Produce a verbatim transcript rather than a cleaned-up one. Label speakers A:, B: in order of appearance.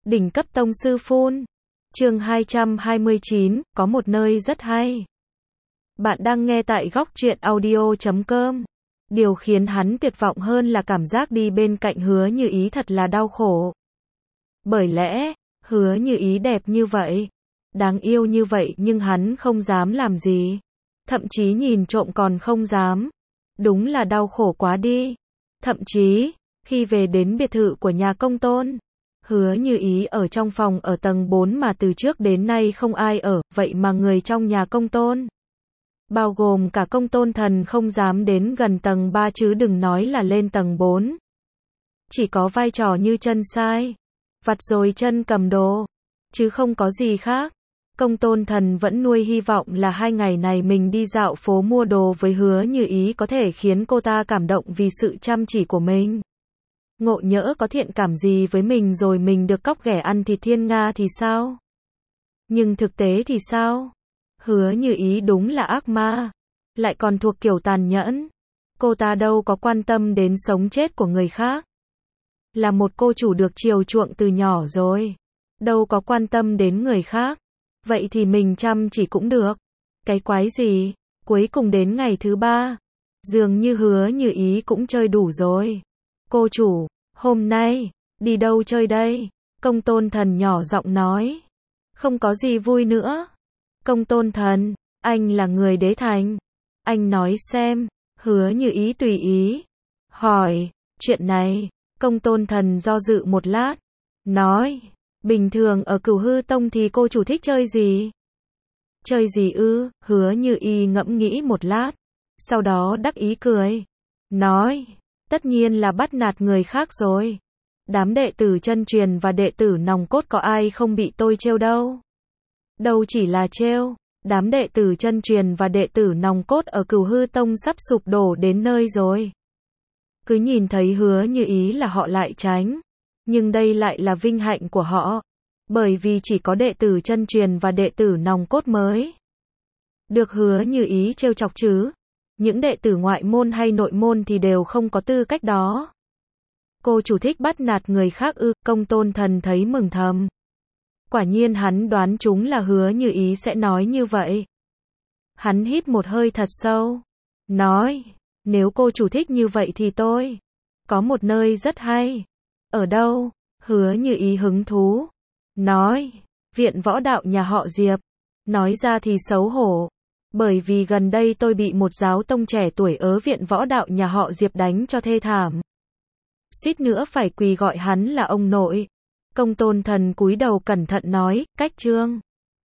A: Đỉnh cấp tông sư phun. Chương hai trăm hai mươi chín, có một nơi rất hay. Bạn đang nghe tại góc truyện audio chấm com. Điều khiến hắn tuyệt vọng hơn là cảm giác đi bên cạnh Hứa Như Ý thật là đau khổ. Bởi lẽ, Hứa Như Ý đẹp như vậy, đáng yêu như vậy nhưng hắn không dám làm gì. Thậm chí nhìn trộm còn không dám. Đúng là đau khổ quá đi. Thậm chí, khi về đến biệt thự của nhà Công Tôn, Hứa Như Ý ở trong phòng ở tầng bốn mà từ trước đến nay không ai ở, vậy mà người trong nhà Công Tôn, bao gồm cả Công Tôn Thần không dám đến gần tầng ba chứ đừng nói là lên tầng bốn. Chỉ có vai trò như chân sai, vặt rồi chân cầm đồ, chứ không có gì khác. Công Tôn Thần vẫn nuôi hy vọng là hai ngày này mình đi dạo phố mua đồ với Hứa Như Ý có thể khiến cô ta cảm động vì sự chăm chỉ của mình. Ngộ nhỡ có thiện cảm gì với mình rồi mình được cóc ghẻ ăn thịt thiên nga thì sao? Nhưng thực tế thì sao? Hứa Như Ý đúng là ác ma, lại còn thuộc kiểu tàn nhẫn. Cô ta đâu có quan tâm đến sống chết của người khác. Là một cô chủ được chiều chuộng từ nhỏ rồi, đâu có quan tâm đến người khác. Vậy thì mình chăm chỉ cũng được. Cái quái gì? Cuối cùng đến ngày thứ ba, dường như Hứa Như Ý cũng chơi đủ rồi. Cô chủ, hôm nay, đi đâu chơi đây? Công Tôn Thần nhỏ giọng nói. Không có gì vui nữa. Công Tôn Thần, anh là người đế thành. Anh nói xem. Hứa Như Ý tùy ý hỏi, chuyện này. Công Tôn Thần do dự một lát, nói, bình thường ở Cửu Hư Tông thì cô chủ thích chơi gì? Chơi gì ư? Hứa Như Ý ngẫm nghĩ một lát, sau đó đắc ý cười, nói, tất nhiên là bắt nạt người khác rồi. Đám đệ tử chân truyền và đệ tử nòng cốt có ai không bị tôi trêu đâu. Đâu chỉ là trêu, đám đệ tử chân truyền và đệ tử nòng cốt ở Cửu Hư Tông sắp sụp đổ đến nơi rồi. Cứ nhìn thấy Hứa Như Ý là họ lại tránh. Nhưng đây lại là vinh hạnh của họ. Bởi vì chỉ có đệ tử chân truyền và đệ tử nòng cốt mới được Hứa Như Ý trêu chọc chứ. Những đệ tử ngoại môn hay nội môn thì đều không có tư cách đó. Cô chủ thích bắt nạt người khác ư? Công Tôn Thần thấy mừng thầm. Quả nhiên hắn đoán chúng là Hứa Như Ý sẽ nói như vậy. Hắn hít một hơi thật sâu, nói, nếu cô chủ thích như vậy thì tôi có một nơi rất hay. Ở đâu? Hứa Như Ý hứng thú, nói, viện võ đạo nhà họ Diệp. Nói ra thì xấu hổ, bởi vì gần đây tôi bị một giáo tông trẻ tuổi ở viện võ đạo nhà họ Diệp đánh cho thê thảm. Suýt nữa phải quỳ gọi hắn là ông nội. Công Tôn Thần cúi đầu cẩn thận nói, cách chương.